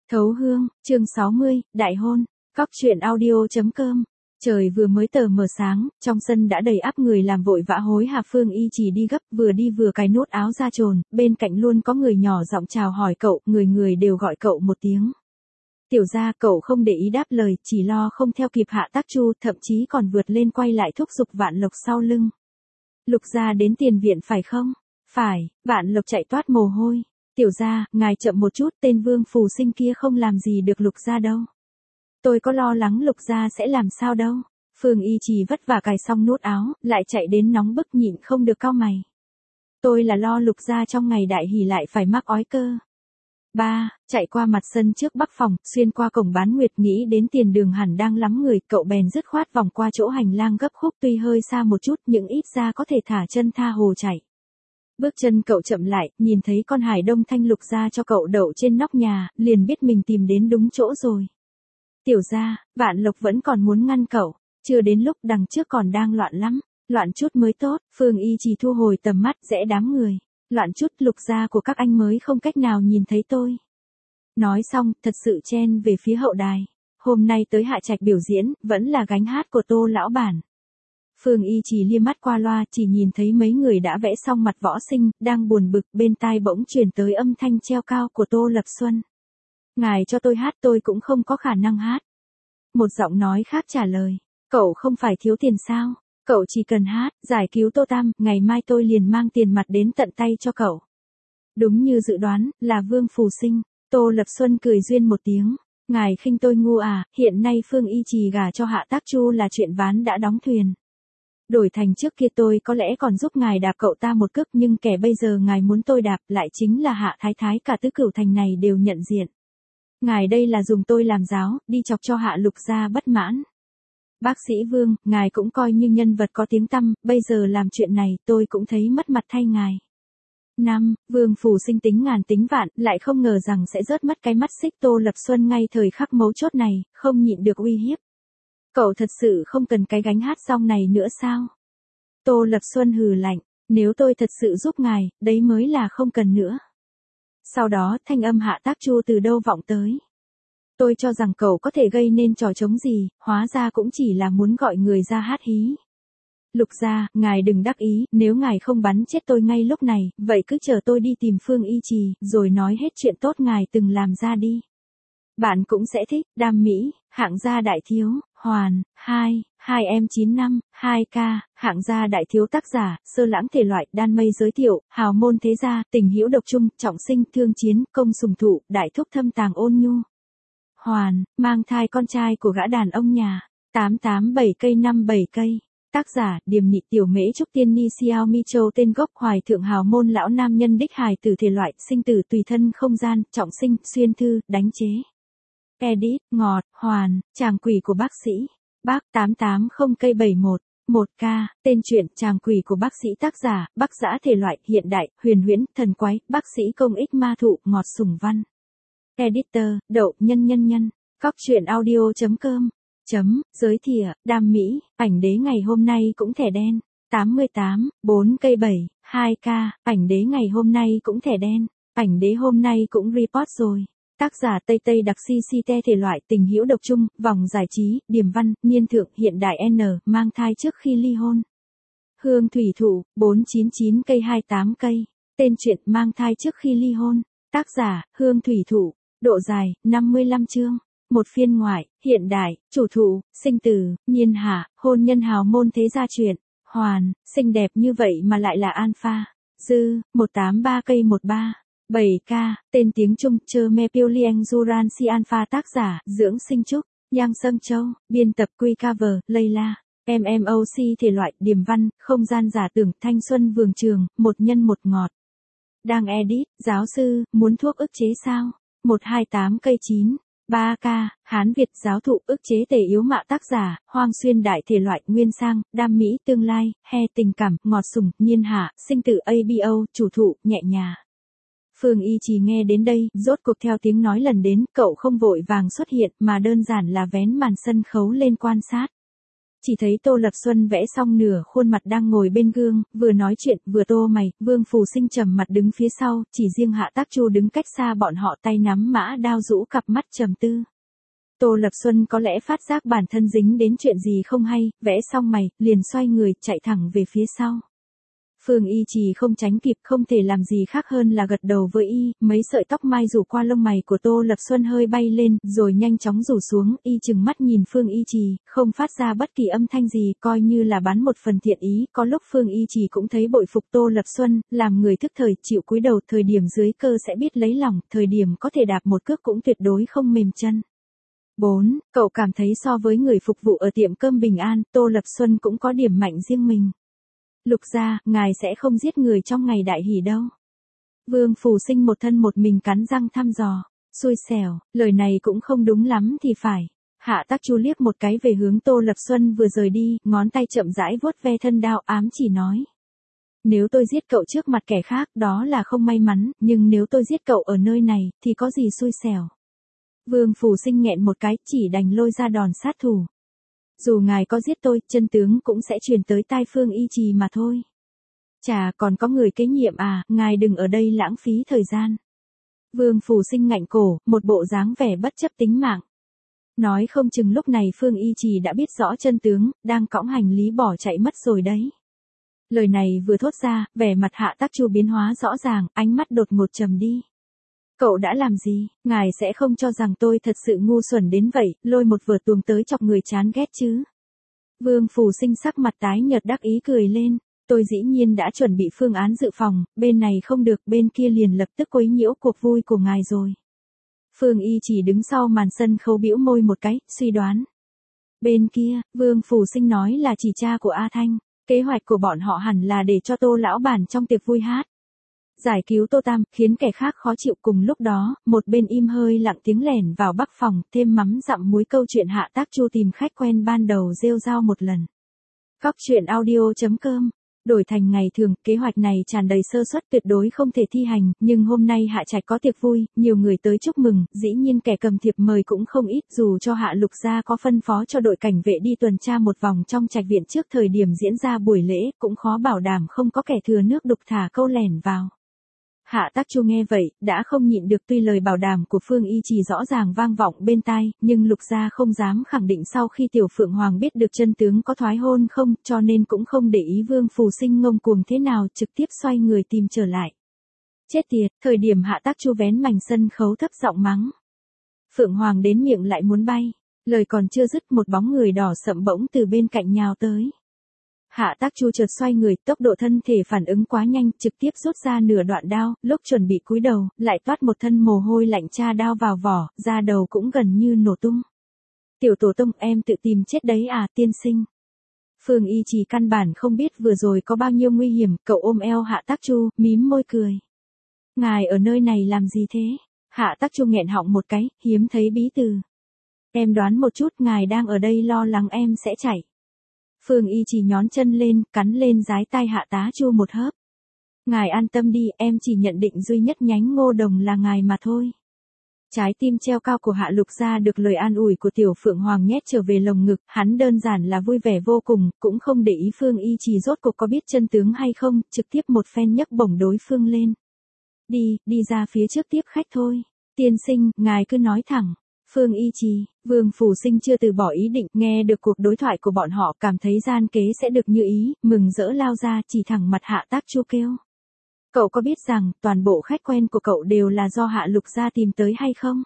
Thấu Hương, chương 60, Đại hôn, Cóc truyện audio.com. Trời vừa mới tờ mờ sáng, trong sân đã đầy ắp người làm vội vã hối hả. Phương Y chỉ đi gấp, vừa đi vừa cài nút áo ra trồn, bên cạnh luôn có người nhỏ giọng chào hỏi cậu, người người đều gọi cậu một tiếng. Tiểu gia. Cậu không để ý đáp lời, chỉ lo không theo kịp Hạ Tác Chu, thậm chí còn vượt lên quay lại thúc giục Vạn Lộc sau lưng. Lục gia đến tiền viện phải không? Phải. Vạn Lộc chạy toát mồ hôi. Tiểu gia, ngài chậm một chút, tên Vương Phù Sinh kia không làm gì được Lục gia đâu. Tôi có lo lắng Lục gia sẽ làm sao đâu. Phương Y Trì vất vả cài xong nút áo, lại chạy đến nóng bức nhịn không được cau mày. Tôi là lo Lục gia trong ngày đại hỷ lại phải mắc ói cơ. Chạy qua mặt sân trước bắc phòng, xuyên qua cổng bán nguyệt, nghĩ đến tiền đường hẳn đang lắm người, cậu bèn dứt khoát vòng qua chỗ hành lang gấp khúc, tuy hơi xa một chút nhưng ít ra có thể thả chân tha hồ chạy. Bước chân cậu chậm lại, nhìn thấy con hải đông thanh Lục gia cho cậu đậu trên nóc nhà, liền biết mình tìm đến đúng chỗ rồi. Tiểu gia, Vạn Lộc vẫn còn muốn ngăn cậu, chưa đến lúc, đằng trước còn đang loạn lắm, loạn chút mới tốt. Phương Y chỉ thu hồi tầm mắt, rẽ đám người, loạn chút Lục gia của các anh mới không cách nào nhìn thấy tôi. Nói xong, thật sự chen về phía hậu đài. Hôm nay tới Hạ Trạch biểu diễn, vẫn là gánh hát của Tô lão bản. Phương Y chỉ liếc mắt qua loa, chỉ nhìn thấy mấy người đã vẽ xong mặt võ sinh, đang buồn bực, bên tai bỗng truyền tới âm thanh treo cao của Tô Lập Xuân. Ngài cho tôi hát, tôi cũng không có khả năng hát. Một giọng nói khác trả lời, cậu không phải thiếu tiền sao? Cậu chỉ cần hát, giải cứu Tô Tam, ngày mai tôi liền mang tiền mặt đến tận tay cho cậu. Đúng như dự đoán, là Vương Phù Sinh. Tô Lập Xuân cười duyên một tiếng. Ngài khinh tôi ngu à, hiện nay Phương Y Trì gả cho Hạ Tác Chu là chuyện ván đã đóng thuyền. Đổi thành trước kia tôi có lẽ còn giúp ngài đạp cậu ta một cước, nhưng kẻ bây giờ ngài muốn tôi đạp lại chính là Hạ Thái Thái, cả tứ cửu thành này đều nhận diện. Ngài đây là dùng tôi làm giáo, đi chọc cho Hạ Lục gia bất mãn. Bác sĩ Vương, ngài cũng coi như nhân vật có tiếng tăm, bây giờ làm chuyện này tôi cũng thấy mất mặt thay ngài. Vương Phù Sinh tính ngàn tính vạn, lại không ngờ rằng sẽ rớt mất cái mắt xích Tô Lập Xuân ngay thời khắc mấu chốt này, không nhịn được uy hiếp. Cậu thật sự không cần cái gánh hát xong này nữa sao? Tô Lập Xuân hừ lạnh, nếu tôi thật sự giúp ngài, đấy mới là không cần nữa. Sau đó, thanh âm Hạ Tác Chu từ đâu vọng tới. Tôi cho rằng cậu có thể gây nên trò trống gì, hóa ra cũng chỉ là muốn gọi người ra hát hí. Lục gia, ngài đừng đắc ý, nếu ngài không bắn chết tôi ngay lúc này, vậy cứ chờ tôi đi tìm Phương Y Trì, rồi nói hết chuyện tốt ngài từng làm ra đi. Bạn cũng sẽ thích. Đam Mỹ, hạng gia đại thiếu, Hoàn, 2 em 95, 2K, hạng gia đại thiếu, tác giả, Sơ Lãng, thể loại, đan mây, giới thiệu, hào môn thế gia, tình hữu độc trung, trọng sinh, thương chiến, công sùng thụ, đại thúc thâm tàng ôn nhu. Hoàn, mang thai con trai của gã đàn ông nhà. 887 cây 57 cây. Tác giả, Điềm Nị, Tiểu Mễ Trúc Tiên Ni Xiao Mi Châu, tên gốc Hoài Thượng, hào môn lão nam nhân đích, hài tử, thể loại, sinh tử, tùy thân, không gian, trọng sinh, xuyên thư, đánh chế. Edit, ngọt, Hoàn, chàng quỷ của bác sĩ. Bác 880 cây 71, 1K, tên truyện, chàng quỷ của bác sĩ, tác giả, Bắc Dã, thể loại, hiện đại, huyền huyễn, thần quái, bác sĩ công ích ma thụ, ngọt sủng văn. Editor, Đậu, nhân. Cóc truyện audio.com. Giới thiệu, Đam Mỹ, ảnh đế ngày hôm nay cũng thẻ đen. 88, 4 cây 7, 2K, ảnh đế ngày hôm nay cũng thẻ đen. Ảnh đế hôm nay cũng report rồi. Tác giả Tây Đặc CCT, thể loại, tình hữu độc trung, vòng giải trí, điềm văn, niên thượng, hiện đại, mang thai trước khi ly hôn. Hương Thủy Thụ, 499 cây 28 cây. Tên truyện, mang thai trước khi ly hôn. Tác giả, Hương Thủy Thụ. Độ dài, 55 chương. Một phiên ngoại, hiện đại, chủ thụ, sinh tử, nhiên hạ, hôn nhân, hào môn thế gia truyện. Hoàn, xinh đẹp như vậy mà lại là alpha. Dư, 183 cây 13. 7K, tên tiếng Trung, Chơ Me Piolieng Duran Si Alpha, tác giả, Dưỡng Sinh Trúc, Yang Sâm Châu, biên tập Quy Cover, Layla, MMOC, thể loại, điềm văn, không gian giả tưởng, thanh xuân vườn trường, một nhân một ngọt. Đang edit, giáo sư, muốn thuốc ức chế sao? 128 cây 9. 3K, Hán Việt, giáo thụ, ức chế tề yếu mạo, tác giả, Hoang Xuyên đại, thể loại, nguyên sang, Đam Mỹ, tương lai, he, tình cảm, ngọt sủng, nhiên hạ, sinh tử, ABO, chủ thụ, nhẹ nhàng. Phương Y chỉ nghe đến đây, rốt cuộc theo tiếng nói lần đến, cậu không vội vàng xuất hiện, mà đơn giản là vén màn sân khấu lên quan sát. Chỉ thấy Tô Lập Xuân vẽ xong nửa khuôn mặt đang ngồi bên gương, vừa nói chuyện, vừa tô mày, Vương Phù Sinh trầm mặt đứng phía sau, chỉ riêng Hạ Tác Chu đứng cách xa bọn họ tay nắm mã đao rũ cặp mắt trầm tư. Tô Lập Xuân có lẽ phát giác bản thân dính đến chuyện gì không hay, vẽ xong mày, liền xoay người, chạy thẳng về phía sau. Phương Y Trì không tránh kịp, không thể làm gì khác hơn là gật đầu với y, mấy sợi tóc mai rủ qua lông mày của Tô Lập Xuân hơi bay lên, rồi nhanh chóng rủ xuống, y chừng mắt nhìn Phương Y Trì, không phát ra bất kỳ âm thanh gì, coi như là bán một phần thiện ý, có lúc Phương Y Trì cũng thấy bội phục Tô Lập Xuân, làm người thức thời, chịu cúi đầu, thời điểm dưới cơ sẽ biết lấy lòng, thời điểm có thể đạp một cước cũng tuyệt đối không mềm chân. 4. Cậu cảm thấy so với người phục vụ ở tiệm cơm Bình An, Tô Lập Xuân cũng có điểm mạnh riêng mình. Lục gia, ngài sẽ không giết người trong ngày đại hỷ đâu. Vương Phù Sinh một thân một mình cắn răng thăm dò. Xui xẻo, lời này cũng không đúng lắm thì phải. Hạ Tác Chu liếc một cái về hướng Tô Lập Xuân vừa rời đi, ngón tay chậm rãi vuốt ve thân đao, ám chỉ nói. Nếu tôi giết cậu trước mặt kẻ khác đó là không may mắn, nhưng nếu tôi giết cậu ở nơi này, thì có gì xui xẻo. Vương Phù Sinh nghẹn một cái, chỉ đành lôi ra đòn sát thủ. Dù ngài có giết tôi, chân tướng cũng sẽ truyền tới tai Phương Y Trì mà thôi. Chà, còn có người kế nhiệm à, ngài đừng ở đây lãng phí thời gian. Vương Phù Sinh ngạnh cổ, một bộ dáng vẻ bất chấp tính mạng. Nói không chừng lúc này Phương Y Trì đã biết rõ chân tướng, đang cõng hành lý bỏ chạy mất rồi đấy. Lời này vừa thốt ra, vẻ mặt Hạ Tác Chu biến hóa rõ ràng, ánh mắt đột ngột trầm đi. Cậu đã làm gì, ngài sẽ không cho rằng tôi thật sự ngu xuẩn đến vậy, lôi một vở tuồng tới chọc người chán ghét chứ. Vương Phù Sinh sắc mặt tái nhợt đắc ý cười lên, tôi dĩ nhiên đã chuẩn bị phương án dự phòng, bên này không được, bên kia liền lập tức quấy nhiễu cuộc vui của ngài rồi. Phương Y chỉ đứng sau màn sân khấu bĩu môi một cái, suy đoán. Bên kia, Vương Phù Sinh nói là chỉ cha của A Thanh, kế hoạch của bọn họ hẳn là để cho Tô lão bản trong tiệc vui hát. Giải cứu Tô Tam, khiến kẻ khác khó chịu, cùng lúc đó, một bên im hơi lặng tiếng lẻn vào bắc phòng, thêm mắm dặm muối câu chuyện Hạ Tác Chu tìm khách quen ban đầu rêu rao một lần. Góc truyện audio.com. Đổi thành ngày thường, kế hoạch này tràn đầy sơ suất tuyệt đối không thể thi hành, nhưng hôm nay Hạ Trạch có tiệc vui, nhiều người tới chúc mừng, dĩ nhiên kẻ cầm thiệp mời cũng không ít, dù cho Hạ Lục gia có phân phó cho đội cảnh vệ đi tuần tra một vòng trong trạch viện trước thời điểm diễn ra buổi lễ, cũng khó bảo đảm không có kẻ thừa nước đục thả câu lẻn vào. Hạ Tác Chu nghe vậy, đã không nhịn được, tuy lời bảo đảm của Phương Y Trì rõ ràng vang vọng bên tai, nhưng Lục gia không dám khẳng định sau khi Tiểu Phượng Hoàng biết được chân tướng có thoái hôn không, cho nên cũng không để ý Vương Phù Sinh ngông cuồng thế nào, trực tiếp xoay người tìm trở lại. Chết tiệt, thời điểm Hạ Tác Chu vén mảnh sân khấu thấp giọng mắng. Phượng Hoàng đến miệng lại muốn bay, lời còn chưa dứt một bóng người đỏ sậm bỗng từ bên cạnh nhào tới. Hạ Tác Chu chợt xoay người, tốc độ thân thể phản ứng quá nhanh, trực tiếp rút ra nửa đoạn đao, lúc chuẩn bị cúi đầu, lại toát một thân mồ hôi lạnh, tra đao vào vỏ, da đầu cũng gần như nổ tung. Tiểu tổ tông, em tự tìm chết đấy à, tiên sinh. Phương Y Trì căn bản không biết vừa rồi có bao nhiêu nguy hiểm, cậu ôm eo Hạ Tác Chu, mím môi cười. Ngài ở nơi này làm gì thế? Hạ Tác Chu nghẹn họng một cái, hiếm thấy bí từ. Em đoán một chút, ngài đang ở đây lo lắng em sẽ chạy. Phương Y Trì nhón chân lên, cắn lên dái tai Hạ Tá Chu một hớp. Ngài an tâm đi, em chỉ nhận định duy nhất nhánh Ngô Đồng là ngài mà thôi. Trái tim treo cao của Hạ Lục gia được lời an ủi của Tiểu Phượng Hoàng nhét trở về lồng ngực, hắn đơn giản là vui vẻ vô cùng, cũng không để ý Phương Y Trì rốt cuộc có biết chân tướng hay không, trực tiếp một phen nhấc bổng đối phương lên. Đi ra phía trước tiếp khách thôi. Tiên sinh, ngài cứ nói thẳng. Phương Y Trì, Vương Phù Sinh chưa từ bỏ ý định, nghe được cuộc đối thoại của bọn họ, cảm thấy gian kế sẽ được như ý, mừng rỡ lao ra, chỉ thẳng mặt Hạ Tác Chu kêu. Cậu có biết rằng, toàn bộ khách quen của cậu đều là do Hạ Lục gia tìm tới hay không?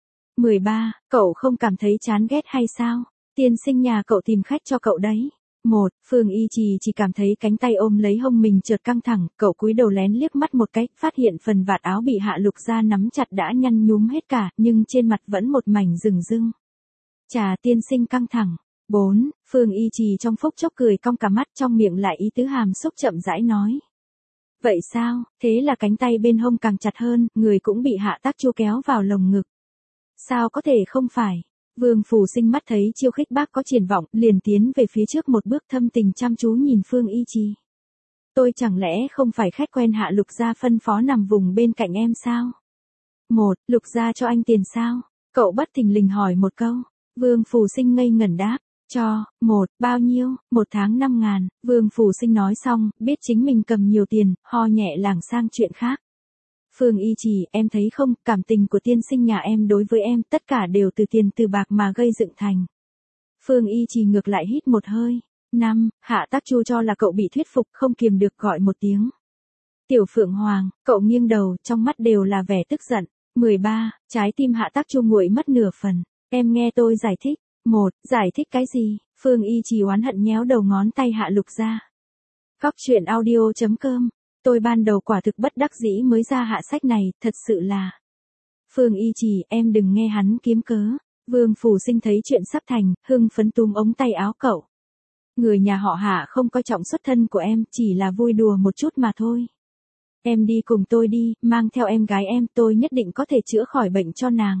13. Cậu không cảm thấy chán ghét hay sao? Tiên sinh nhà cậu tìm khách cho cậu đấy. 1. Phương Y Trì chỉ cảm thấy cánh tay ôm lấy hông mình chợt căng thẳng, cậu cúi đầu lén liếc mắt một cái, phát hiện phần vạt áo bị Hạ Lục gia nắm chặt đã nhăn nhúm hết cả, nhưng trên mặt vẫn một mảnh rừng rưng. Chà, tiên sinh căng thẳng. 4. Phương Y Trì trong phút chốc cười cong cả mắt, trong miệng lại ý tứ hàm xúc chậm rãi nói. Vậy sao, thế là cánh tay bên hông càng chặt hơn, người cũng bị Hạ Tác Chu kéo vào lồng ngực. Sao có thể không phải? Vương Phù Sinh mắt thấy chiêu khích bác có triển vọng, liền tiến về phía trước một bước, thâm tình chăm chú nhìn Phương Y Trì. Tôi chẳng lẽ không phải khách quen Hạ Lục gia phân phó nằm vùng bên cạnh em sao? 1. Lục gia cho anh tiền sao? Cậu bất thình lình hỏi một câu. Vương Phù Sinh ngây ngẩn đáp. bao nhiêu, 1 tháng 5.000, Vương Phủ Sinh nói xong, biết chính mình cầm nhiều tiền, ho nhẹ lảng sang chuyện khác. Phương Y Trì, em thấy không, cảm tình của tiên sinh nhà em đối với em, tất cả đều từ tiền từ bạc mà gây dựng thành. Phương Y Trì ngược lại hít một hơi. Hạ Tác Chu cho là cậu bị thuyết phục, không kiềm được gọi một tiếng. Tiểu Phượng Hoàng, cậu nghiêng đầu, trong mắt đều là vẻ tức giận. 13, trái tim Hạ Tác Chu nguội mất nửa phần. Em nghe tôi giải thích. Giải thích cái gì? Phương Y Trì oán hận nhéo đầu ngón tay Hạ Lục ra. Cóc truyện audio.com. Tôi ban đầu quả thực bất đắc dĩ mới ra hạ sách này, thật sự là. Phương Y Trì, em đừng nghe hắn kiếm cớ. Vương Phủ Sinh thấy chuyện sắp thành, hưng phấn túm ống tay áo cậu. Người nhà họ Hạ không coi trọng xuất thân của em, chỉ là vui đùa một chút mà thôi. Em đi cùng tôi đi, mang theo em gái em, tôi nhất định có thể chữa khỏi bệnh cho nàng.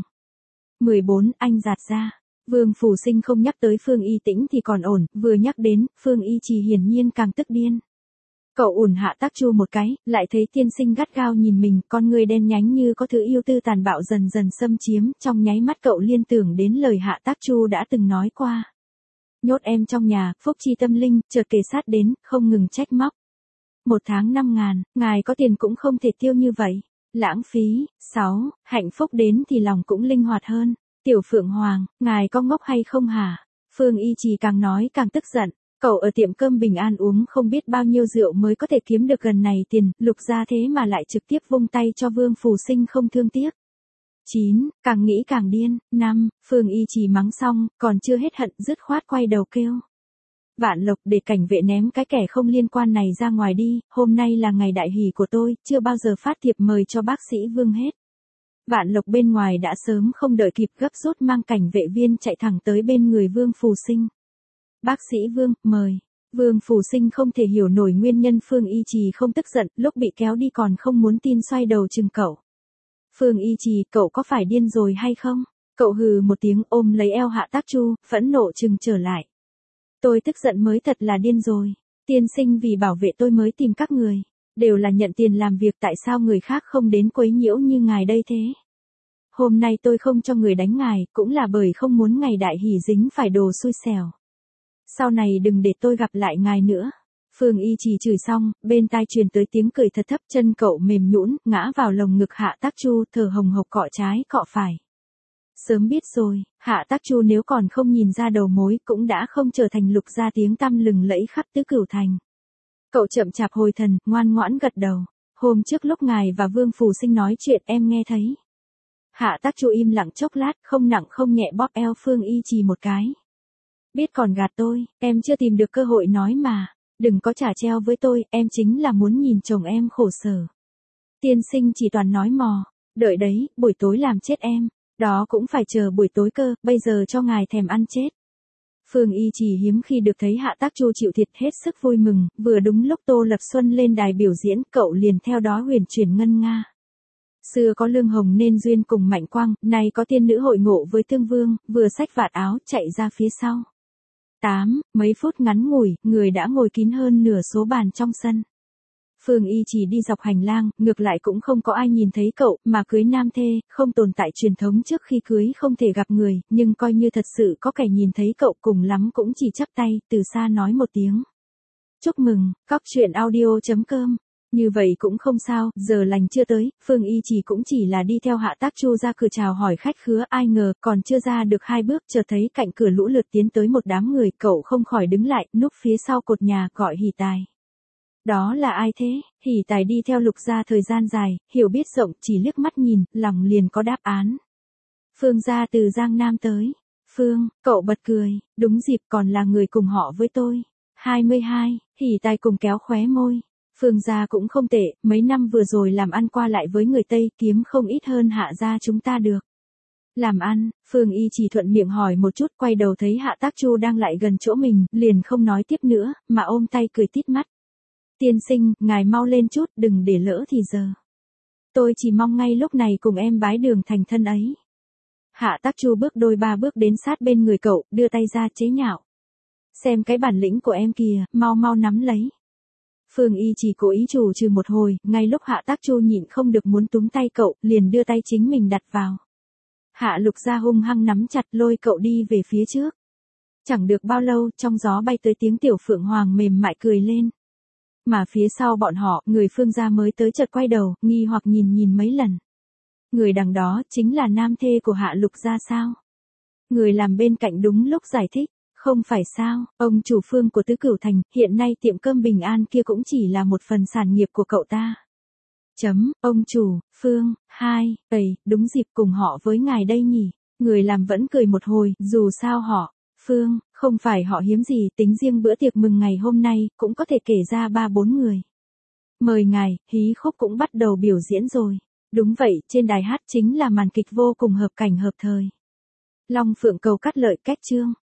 14, anh giạt ra. Vương Phủ Sinh không nhắc tới Phương Y Tĩnh thì còn ổn, vừa nhắc đến, Phương Y Trì hiển nhiên càng tức điên. Cậu ủn Hạ Tác Chu một cái, lại thấy tiên sinh gắt gao nhìn mình, con người đen nhánh như có thứ yêu tư tàn bạo dần dần xâm chiếm, trong nháy mắt cậu liên tưởng đến lời Hạ Tác Chu đã từng nói qua. Nhốt em trong nhà, phúc chi tâm linh, chợt kề sát đến, không ngừng trách móc. 1 tháng 5.000, ngài có tiền cũng không thể tiêu như vậy. Lãng phí. 6, hạnh phúc đến thì lòng cũng linh hoạt hơn. Tiểu Phượng Hoàng, ngài có ngốc hay không hả? Phương Y Trì càng nói càng tức giận. Cậu ở tiệm cơm Bình An uống không biết bao nhiêu rượu mới có thể kiếm được gần này tiền, Lục ra thế mà lại trực tiếp vung tay cho Vương Phủ Sinh không thương tiếc. 9, càng nghĩ càng điên. 5, Phương Y Trì mắng xong, còn chưa hết hận, dứt khoát quay đầu kêu. Vạn Lộc, để cảnh vệ ném cái kẻ không liên quan này ra ngoài đi, hôm nay là ngày đại hỷ của tôi, chưa bao giờ phát thiệp mời cho bác sĩ Vương hết. Vạn Lộc bên ngoài đã sớm không đợi kịp gấp rút mang cảnh vệ viên chạy thẳng tới bên người Vương Phủ Sinh. Bác sĩ Vương, mời. Vương Phủ Sinh không thể hiểu nổi nguyên nhân Phương Y Trì không tức giận, lúc bị kéo đi còn không muốn tin xoay đầu chừng cậu. Phương Y Trì, cậu có phải điên rồi hay không? Cậu hừ một tiếng ôm lấy eo Hạ Tác Chu, phẫn nộ chừng trở lại. Tôi tức giận mới thật là điên rồi. Tiên sinh vì bảo vệ tôi mới tìm các người. Đều là nhận tiền làm việc, tại sao người khác không đến quấy nhiễu như ngài đây thế? Hôm nay tôi không cho người đánh ngài, cũng là bởi không muốn ngày đại hỷ dính phải đồ xui xẻo. Sau này đừng để tôi gặp lại ngài nữa. Phương Y Trì chửi xong, bên tai truyền tới tiếng cười thật thấp, chân cậu mềm nhũn, ngã vào lồng ngực Hạ Tác Chu, thở hồng hộc cọ trái cọ phải. Sớm biết rồi, Hạ Tác Chu nếu còn không nhìn ra đầu mối cũng đã không trở thành Lục gia tiếng tăm lừng lẫy khắp tứ cửu thành. Cậu chậm chạp hồi thần, ngoan ngoãn gật đầu. Hôm trước lúc ngài và Vương Phủ Sinh nói chuyện em nghe thấy. Hạ Tác Chu im lặng chốc lát, không nặng không nhẹ bóp eo Phương Y Trì một cái. Biết còn gạt tôi, em chưa tìm được cơ hội nói mà. Đừng có trả treo với tôi, em chính là muốn nhìn chồng em khổ sở. Tiên sinh chỉ toàn nói mò. Đợi đấy, buổi tối làm chết em. Đó cũng phải chờ buổi tối cơ, bây giờ cho ngài thèm ăn chết. Phương Y Trì hiếm khi được thấy Hạ Tác Chu chịu thiệt hết sức vui mừng, vừa đúng lúc Tô Lập Xuân lên đài biểu diễn, cậu liền theo đó huyền chuyển ngân nga. Xưa có Lương Hồng nên duyên cùng Mạnh Quang, nay có tiên nữ hội ngộ với Tương Vương, vừa xách vạt áo chạy ra phía sau. 8, mấy phút ngắn ngủi, người đã ngồi kín hơn nửa số bàn trong sân. Phương Y Trì đi dọc hành lang, ngược lại cũng không có ai nhìn thấy cậu, mà cưới nam thê, không tồn tại truyền thống trước khi cưới không thể gặp người, nhưng coi như thật sự có kẻ nhìn thấy cậu cùng lắm cũng chỉ chắp tay, từ xa nói một tiếng. Chúc mừng, cóc truyện audio.com. Như vậy cũng không sao, giờ lành chưa tới, Phương Y Trì cũng chỉ là đi theo Hạ Tác Chu ra cửa chào hỏi khách khứa, ai ngờ còn chưa ra được 2 bước, chợt thấy cạnh cửa lũ lượt tiến tới một đám người, cậu không khỏi đứng lại, núp phía sau cột nhà, gọi Hỷ Tài. Đó là ai thế? Hỷ Tài đi theo Lục gia thời gian dài, hiểu biết rộng, chỉ liếc mắt nhìn, lòng liền có đáp án. Phương gia từ Giang Nam tới. Phương, cậu bật cười, đúng dịp còn là người cùng họ với tôi. 22, Hỷ Tài cùng kéo khóe môi. Phương gia cũng không tệ, mấy năm vừa rồi làm ăn qua lại với người Tây kiếm không ít hơn Hạ gia chúng ta được. Làm ăn, Phương Y chỉ thuận miệng hỏi một chút, quay đầu thấy Hạ Tác Chu đang lại gần chỗ mình, liền không nói tiếp nữa, mà ôm tay cười tít mắt. Tiên sinh, ngài mau lên chút, đừng để lỡ thì giờ. Tôi chỉ mong ngay lúc này cùng em bái đường thành thân ấy. Hạ Tác Chu bước đôi 3 bước đến sát bên người cậu, đưa tay ra chế nhạo. Xem cái bản lĩnh của em kìa, mau mau nắm lấy. Phương Y chỉ cố ý chủ trừ một hồi, ngay lúc Hạ Tác Chu nhịn không được muốn túm tay cậu, liền đưa tay chính mình đặt vào. Hạ Lục gia hung hăng nắm chặt lôi cậu đi về phía trước. Chẳng được bao lâu, trong gió bay tới tiếng Tiểu Phượng Hoàng mềm mại cười lên. Mà phía sau bọn họ, người Phương gia mới tới chợt quay đầu, nghi hoặc nhìn mấy lần. Người đằng đó, chính là nam thê của Hạ Lục gia sao? Người làm bên cạnh đúng lúc giải thích, không phải sao, ông chủ Phương của Tứ Cửu Thành, hiện nay tiệm cơm Bình An kia cũng chỉ là một phần sản nghiệp của cậu ta. Ông chủ, Phương, đúng dịp cùng họ với ngài đây nhỉ. Người làm vẫn cười một hồi, dù sao họ, Phương, không phải họ hiếm gì, tính riêng bữa tiệc mừng ngày hôm nay, cũng có thể kể ra 3-4 người. Mời ngài, hí khúc cũng bắt đầu biểu diễn rồi. Đúng vậy, trên đài hát chính là màn kịch vô cùng hợp cảnh hợp thời. Long Phượng Cầu cắt lợi cách chương.